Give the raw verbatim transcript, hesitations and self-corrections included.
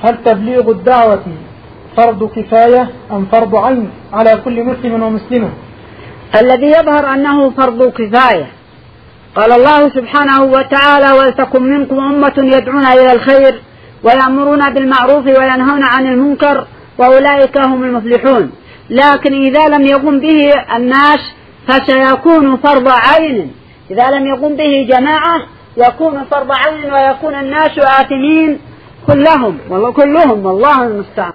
هل تبليغ الدعوة فرض كفاية أم فرض عين على كل مسلم ومسلمة؟ الذي يظهر أنه فرض كفاية. قال الله سبحانه وتعالى: ولتكن منكم أمة يدعون إلى الخير ويأمرون بالمعروف وينهون عن المنكر وأولئك هم المفلحون. لكن إذا لم يقم به الناس فسيكون فرض عين، إذا لم يقم به جماعة يكون فرض عين ويكون الناس آثمين كلهم والله كلهم والله المستعان.